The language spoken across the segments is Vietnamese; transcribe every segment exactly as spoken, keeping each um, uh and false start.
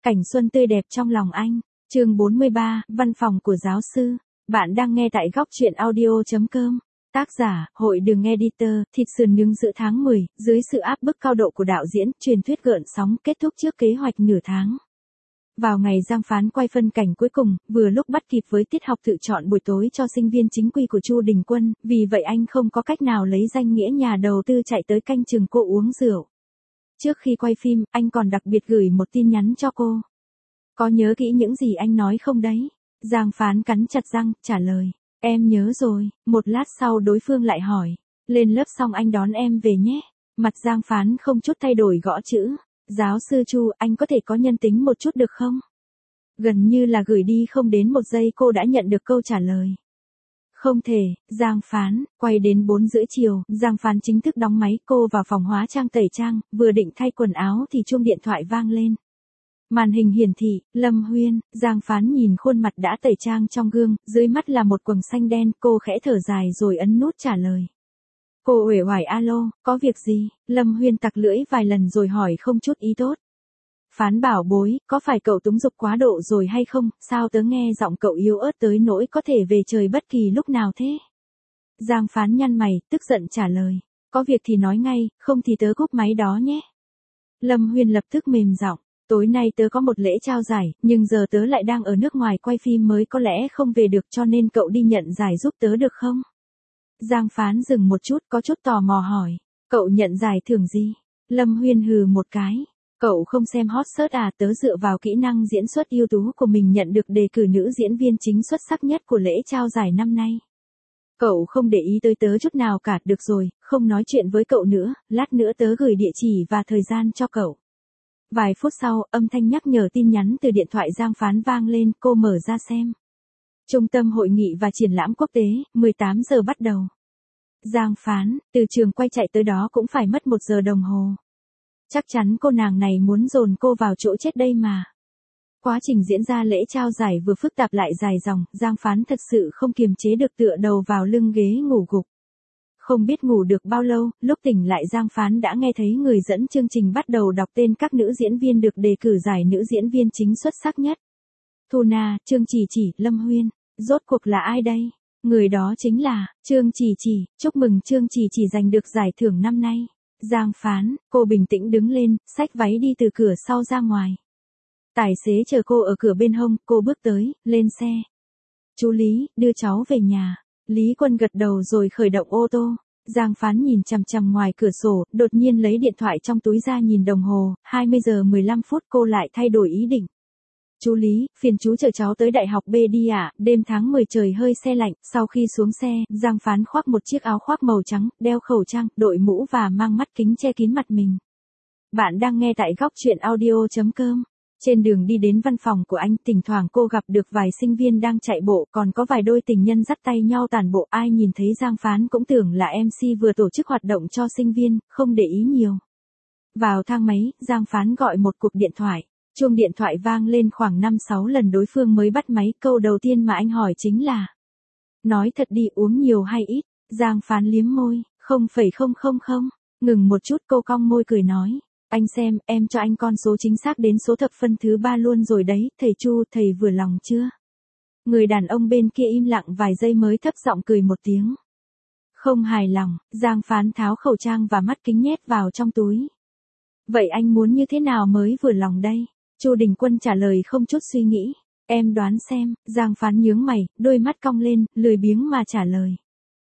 Cảnh xuân tươi đẹp trong lòng anh. Chương bốn mươi ba, văn phòng của giáo sư. Bạn đang nghe tại góc truyện audio chấm com. Tác giả, Hội Đường Editor. Thịt sườn nướng giữa tháng mười, dưới sự áp bức cao độ của đạo diễn, truyền thuyết gợn sóng kết thúc trước kế hoạch nửa tháng. Vào ngày Giang Phán quay phân cảnh cuối cùng, vừa lúc bắt kịp với tiết học tự chọn buổi tối cho sinh viên chính quy của Chu Đình Quân, vì vậy anh không có cách nào lấy danh nghĩa nhà đầu tư chạy tới canh chừng cô uống rượu. Trước khi quay phim, anh còn đặc biệt gửi một tin nhắn cho cô. Có nhớ kỹ những gì anh nói không đấy? Giang Phán cắn chặt răng, trả lời. Em nhớ rồi. Một lát sau đối phương lại hỏi. Lên lớp xong anh đón em về nhé. Mặt Giang Phán không chút thay đổi gõ chữ. Giáo sư Chu, anh có thể có nhân tính một chút được không? Gần như là gửi đi không đến một giây cô đã nhận được câu trả lời. Không thể, Giang Phán, quay đến bốn rưỡi chiều, Giang Phán chính thức đóng máy, cô vào phòng hóa trang tẩy trang, vừa định thay quần áo thì chuông điện thoại vang lên. Màn hình hiển thị, Lâm Huyên, Giang Phán nhìn khuôn mặt đã tẩy trang trong gương, dưới mắt là một quầng xanh đen, cô khẽ thở dài rồi ấn nút trả lời. Cô uể oải alo, có việc gì? Lâm Huyên tặc lưỡi vài lần rồi hỏi không chút ý tốt. Phán bảo bối, có phải cậu túng dục quá độ rồi hay không, sao tớ nghe giọng cậu yếu ớt tới nỗi có thể về trời bất kỳ lúc nào thế? Giang Phán nhăn mày, tức giận trả lời. Có việc thì nói ngay, không thì tớ cúp máy đó nhé. Lâm Huyên lập tức mềm giọng. Tối nay tớ có một lễ trao giải, nhưng giờ tớ lại đang ở nước ngoài quay phim mới có lẽ không về được cho nên cậu đi nhận giải giúp tớ được không? Giang Phán dừng một chút có chút tò mò hỏi. Cậu nhận giải thưởng gì? Lâm Huyên hừ một cái. Cậu không xem hot search à? Tớ dựa vào kỹ năng diễn xuất ưu tú của mình nhận được đề cử nữ diễn viên chính xuất sắc nhất của lễ trao giải năm nay. Cậu không để ý tới tớ chút nào cả, được rồi, không nói chuyện với cậu nữa, lát nữa tớ gửi địa chỉ và thời gian cho cậu. Vài phút sau, âm thanh nhắc nhở tin nhắn từ điện thoại Giang Phán vang lên, cô mở ra xem. Trung tâm Hội nghị và Triển lãm Quốc tế, mười tám giờ bắt đầu. Giang Phán, từ trường quay chạy tới đó cũng phải mất một giờ đồng hồ. Chắc chắn cô nàng này muốn dồn cô vào chỗ chết đây mà. Quá trình diễn ra lễ trao giải vừa phức tạp lại dài dòng, Giang Phán thật sự không kiềm chế được tựa đầu vào lưng ghế ngủ gục. Không biết ngủ được bao lâu, lúc tỉnh lại Giang Phán đã nghe thấy người dẫn chương trình bắt đầu đọc tên các nữ diễn viên được đề cử giải nữ diễn viên chính xuất sắc nhất. Thu Na, Trương Chỉ Chỉ, Lâm Huyên. Rốt cuộc là ai đây? Người đó chính là Trương Chỉ Chỉ. Chúc mừng Trương Chỉ Chỉ giành được giải thưởng năm nay. Giang Phán, cô bình tĩnh đứng lên, xách váy đi từ cửa sau ra ngoài. Tài xế chờ cô ở cửa bên hông, cô bước tới, lên xe. Chú Lý, đưa cháu về nhà. Lý Quân gật đầu rồi khởi động ô tô. Giang Phán nhìn chằm chằm ngoài cửa sổ, đột nhiên lấy điện thoại trong túi ra nhìn đồng hồ, hai mươi giờ mười lăm phút cô lại thay đổi ý định. Chú Lý, phiền chú chở cháu tới đại học B đi ạ, à? Đêm tháng mười trời hơi se lạnh, sau khi xuống xe, Giang Phán khoác một chiếc áo khoác màu trắng, đeo khẩu trang, đội mũ và mang mắt kính che kín mặt mình. Bạn đang nghe tại góc truyện audio chấm com. Trên đường đi đến văn phòng của anh, thỉnh thoảng cô gặp được vài sinh viên đang chạy bộ, còn có vài đôi tình nhân dắt tay nhau tản bộ. Ai nhìn thấy Giang Phán cũng tưởng là em xê vừa tổ chức hoạt động cho sinh viên, không để ý nhiều. Vào thang máy, Giang Phán gọi một cuộc điện thoại. Chuông điện thoại vang lên khoảng năm sáu lần đối phương mới bắt máy. Câu đầu tiên mà anh hỏi chính là: Nói thật đi, uống nhiều hay ít? Giang Phán liếm môi, không phẩy không không không. Ngừng một chút cô cong môi cười nói. Anh xem, em cho anh con số chính xác đến số thập phân thứ ba luôn rồi đấy, thầy Chu, thầy vừa lòng chưa? Người đàn ông bên kia im lặng vài giây mới thấp giọng cười một tiếng. Không hài lòng, Giang Phán tháo khẩu trang và mắt kính nhét vào trong túi. Vậy anh muốn như thế nào mới vừa lòng đây? Chu Đình Quân trả lời không chút suy nghĩ. Em đoán xem, Giang Phán nhướng mày, đôi mắt cong lên, lười biếng mà trả lời.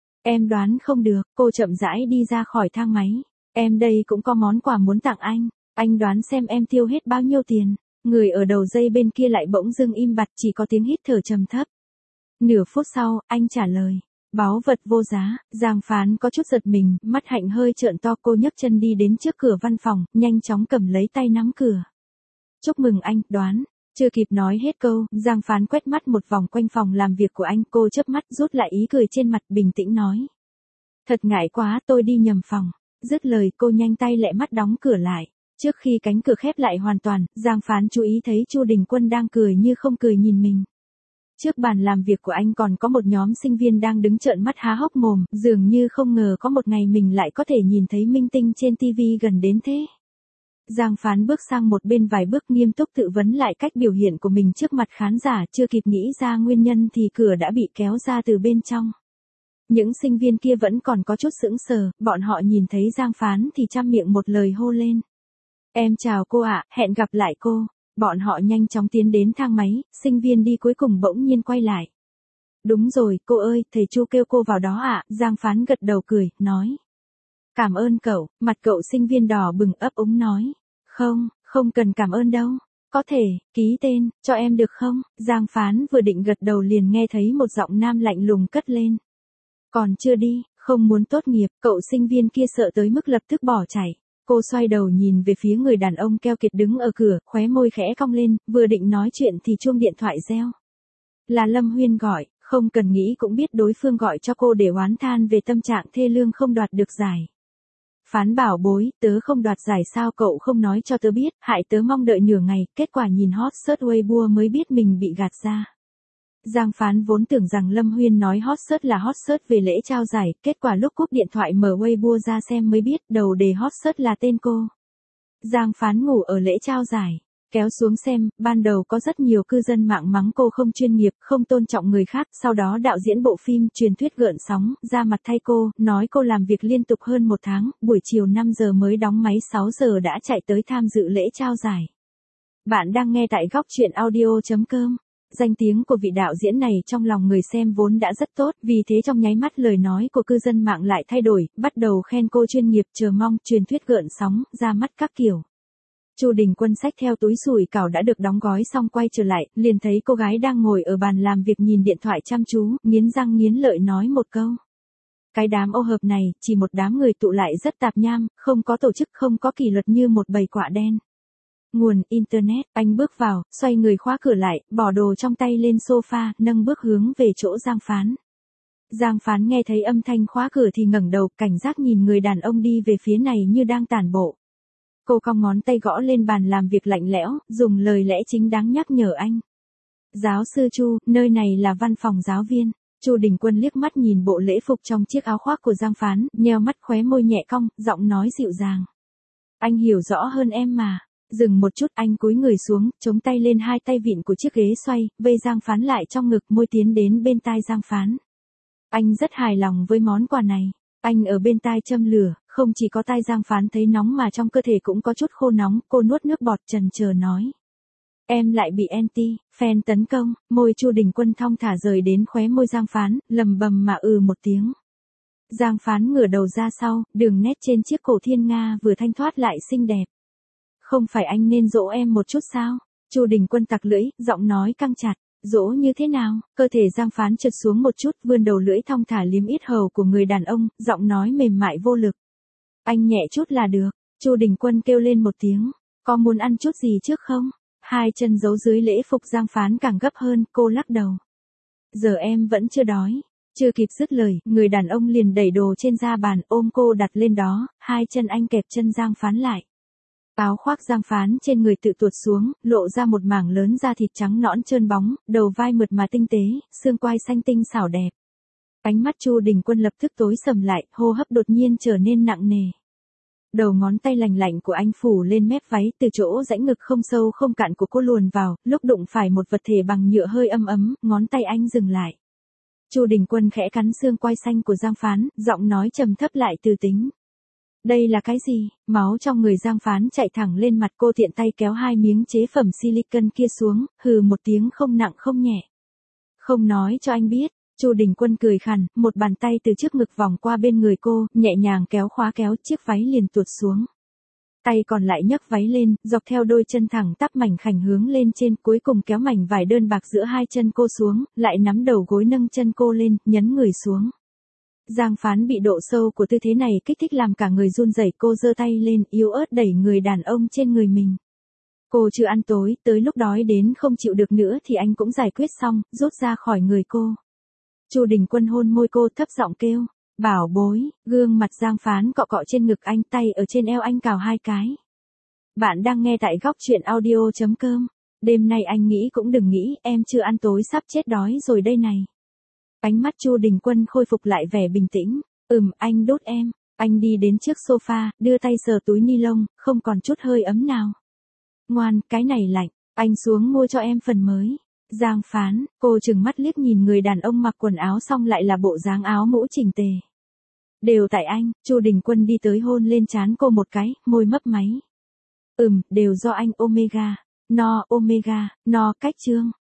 Em đoán không được, cô chậm rãi đi ra khỏi thang máy. Em đây cũng có món quà muốn tặng anh. Anh đoán xem em tiêu hết bao nhiêu tiền. Người ở đầu dây bên kia lại bỗng dưng im bặt, chỉ có tiếng hít thở trầm thấp. Nửa phút sau, anh trả lời. Báu vật vô giá. Giang Phán có chút giật mình, mắt hạnh hơi trợn to. Cô nhấc chân đi đến trước cửa văn phòng, nhanh chóng cầm lấy tay nắm cửa. Chúc mừng anh, đoán. Chưa kịp nói hết câu, Giang Phán quét mắt một vòng quanh phòng làm việc của anh. Cô chớp mắt rút lại ý cười trên mặt, bình tĩnh nói. Thật ngại quá, tôi đi nhầm phòng. Dứt lời cô nhanh tay lẹ mắt đóng cửa lại. Trước khi cánh cửa khép lại hoàn toàn, Giang Phán chú ý thấy Chu Đình Quân đang cười như không cười nhìn mình. Trước bàn làm việc của anh còn có một nhóm sinh viên đang đứng trợn mắt há hốc mồm, dường như không ngờ có một ngày mình lại có thể nhìn thấy minh tinh trên ti vi gần đến thế. Giang Phán bước sang một bên vài bước nghiêm túc tự vấn lại cách biểu hiện của mình trước mặt khán giả, chưa kịp nghĩ ra nguyên nhân thì cửa đã bị kéo ra từ bên trong. Những sinh viên kia vẫn còn có chút sững sờ, bọn họ nhìn thấy Giang Phán thì trăm miệng một lời hô lên. Em chào cô ạ, hẹn gặp lại cô. Bọn họ nhanh chóng tiến đến thang máy, sinh viên đi cuối cùng bỗng nhiên quay lại. Đúng rồi, cô ơi, thầy Chu kêu cô vào đó ạ, Giang Phán gật đầu cười, nói. Cảm ơn cậu, mặt cậu sinh viên đỏ bừng ấp úng nói. Không, không cần cảm ơn đâu. Có thể, ký tên, cho em được không? Giang Phán vừa định gật đầu liền nghe thấy một giọng nam lạnh lùng cất lên. Còn chưa đi, không muốn tốt nghiệp, cậu sinh viên kia sợ tới mức lập tức bỏ chạy. Cô xoay đầu nhìn về phía người đàn ông keo kiệt đứng ở cửa, khóe môi khẽ cong lên, vừa định nói chuyện thì chuông điện thoại reo. Là Lâm Huyên gọi, không cần nghĩ cũng biết đối phương gọi cho cô để oán than về tâm trạng thê lương không đoạt được giải. Phán bảo bối, tớ không đoạt giải sao cậu không nói cho tớ biết, hại tớ mong đợi nửa ngày, kết quả nhìn hot search Weibo mới biết mình bị gạt ra. Giang Phán vốn tưởng rằng Lâm Huyên nói hot search là hot search về lễ trao giải, kết quả lúc cúp điện thoại mở Weibo ra xem mới biết đầu đề hot search là tên cô. Giang Phán ngủ ở lễ trao giải. Kéo xuống xem, ban đầu có rất nhiều cư dân mạng mắng cô không chuyên nghiệp, không tôn trọng người khác, sau đó đạo diễn bộ phim truyền thuyết gợn sóng, ra mặt thay cô, nói cô làm việc liên tục hơn một tháng, buổi chiều năm giờ mới đóng máy sáu giờ đã chạy tới tham dự lễ trao giải. Bạn đang nghe tại góc truyện audio chấm com. Danh tiếng của vị đạo diễn này trong lòng người xem vốn đã rất tốt, vì thế trong nháy mắt lời nói của cư dân mạng lại thay đổi, bắt đầu khen cô chuyên nghiệp, chờ mong, truyền thuyết gợn sóng, ra mắt các kiểu. Chu Đình Quân xách theo túi sủi cảo đã được đóng gói xong quay trở lại, liền thấy cô gái đang ngồi ở bàn làm việc nhìn điện thoại chăm chú, nghiến răng nghiến lợi nói một câu. Cái đám ô hợp này, chỉ một đám người tụ lại rất tạp nham, không có tổ chức, không có kỷ luật như một bầy quạ đen. Nguồn Internet, anh bước vào, xoay người khóa cửa lại, bỏ đồ trong tay lên sofa, nâng bước hướng về chỗ Giang Phán. Giang Phán nghe thấy âm thanh khóa cửa thì ngẩng đầu, cảnh giác nhìn người đàn ông đi về phía này như đang tản bộ. Cô cong ngón tay gõ lên bàn làm việc lạnh lẽo, dùng lời lẽ chính đáng nhắc nhở anh. Giáo sư Chu, nơi này là văn phòng giáo viên. Chu Đình Quân liếc mắt nhìn bộ lễ phục trong chiếc áo khoác của Giang Phán, nheo mắt khóe môi nhẹ cong, giọng nói dịu dàng. Anh hiểu rõ hơn em mà. Dừng một chút, anh cúi người xuống, chống tay lên hai tay vịn của chiếc ghế xoay, vây Giang Phán lại trong ngực, môi tiến đến bên tai Giang Phán. Anh rất hài lòng với món quà này. Anh ở bên tai châm lửa, không chỉ có tai Giang Phán thấy nóng mà trong cơ thể cũng có chút khô nóng, cô nuốt nước bọt chần chờ nói. Em lại bị anti, fan tấn công, môi Chu Đình Quân thong thả rời đến khóe môi Giang Phán, lầm bầm mà ừ một tiếng. Giang Phán ngửa đầu ra sau, đường nét trên chiếc cổ thiên nga vừa thanh thoát lại xinh đẹp. Không phải anh nên dỗ em một chút sao? Chu Đình Quân tặc lưỡi, giọng nói căng chặt. Dỗ như thế nào? Cơ thể Giang Phán trượt xuống một chút, vươn đầu lưỡi thong thả liếm yết hầu của người đàn ông, giọng nói mềm mại vô lực. Anh nhẹ chút là được. Chu Đình Quân kêu lên một tiếng. Có muốn ăn chút gì trước không? Hai chân giấu dưới lễ phục Giang Phán càng gấp hơn, cô lắc đầu. Giờ em vẫn chưa đói. Chưa kịp dứt lời, người đàn ông liền đẩy đồ trên da bàn, ôm cô đặt lên đó, hai chân anh kẹp chân Giang Phán lại. Áo khoác Giang Phán trên người tự tuột xuống, lộ ra một mảng lớn da thịt trắng nõn trơn bóng, đầu vai mượt mà tinh tế, xương quai xanh tinh xảo đẹp. Ánh mắt Chu Đình Quân lập tức tối sầm lại, hô hấp đột nhiên trở nên nặng nề. Đầu ngón tay lành lạnh của anh phủ lên mép váy, từ chỗ rãnh ngực không sâu không cạn của cô luồn vào, lúc đụng phải một vật thể bằng nhựa hơi ấm ấm, ngón tay anh dừng lại. Chu Đình Quân khẽ cắn xương quai xanh của Giang Phán, giọng nói trầm thấp lại từ tính. Đây là cái gì? Máu trong người Giang Phán chạy thẳng lên mặt cô, tiện tay kéo hai miếng chế phẩm silicon kia xuống, hừ một tiếng không nặng không nhẹ. Không nói cho anh biết. Chu Đình Quân cười khàn, một bàn tay từ trước ngực vòng qua bên người cô, nhẹ nhàng kéo khóa kéo, chiếc váy liền tuột xuống. Tay còn lại nhấc váy lên, dọc theo đôi chân thẳng tắp mảnh khảnh hướng lên trên, cuối cùng kéo mảnh vải đơn bạc giữa hai chân cô xuống, lại nắm đầu gối nâng chân cô lên, nhấn người xuống. Giang Phán bị độ sâu của tư thế này kích thích làm cả người run rẩy, cô giơ tay lên, yếu ớt đẩy người đàn ông trên người mình. Cô chưa ăn tối, tới lúc đói đến không chịu được nữa thì anh cũng giải quyết xong, rút ra khỏi người cô. Chu Đình Quân hôn môi cô, thấp giọng kêu, bảo bối, gương mặt Giang Phán cọ cọ trên ngực anh, tay ở trên eo anh cào hai cái. Bạn đang nghe tại góc truyện audio chấm com. Đêm nay anh nghĩ cũng đừng nghĩ, em chưa ăn tối sắp chết đói rồi đây này. Ánh mắt Chu Đình Quân khôi phục lại vẻ bình tĩnh. Ừm, anh đốt em. Anh đi đến trước sofa, đưa tay sờ túi ni lông, không còn chút hơi ấm nào. Ngoan, cái này lạnh, anh xuống mua cho em phần mới. Giang Phán, cô trừng mắt liếc nhìn người đàn ông mặc quần áo xong lại là bộ dáng áo mũ chỉnh tề. Đều tại anh, Chu Đình Quân đi tới hôn lên trán cô một cái, môi mấp máy. Ừm, đều do anh Omega. No, Omega, no, cách Trương.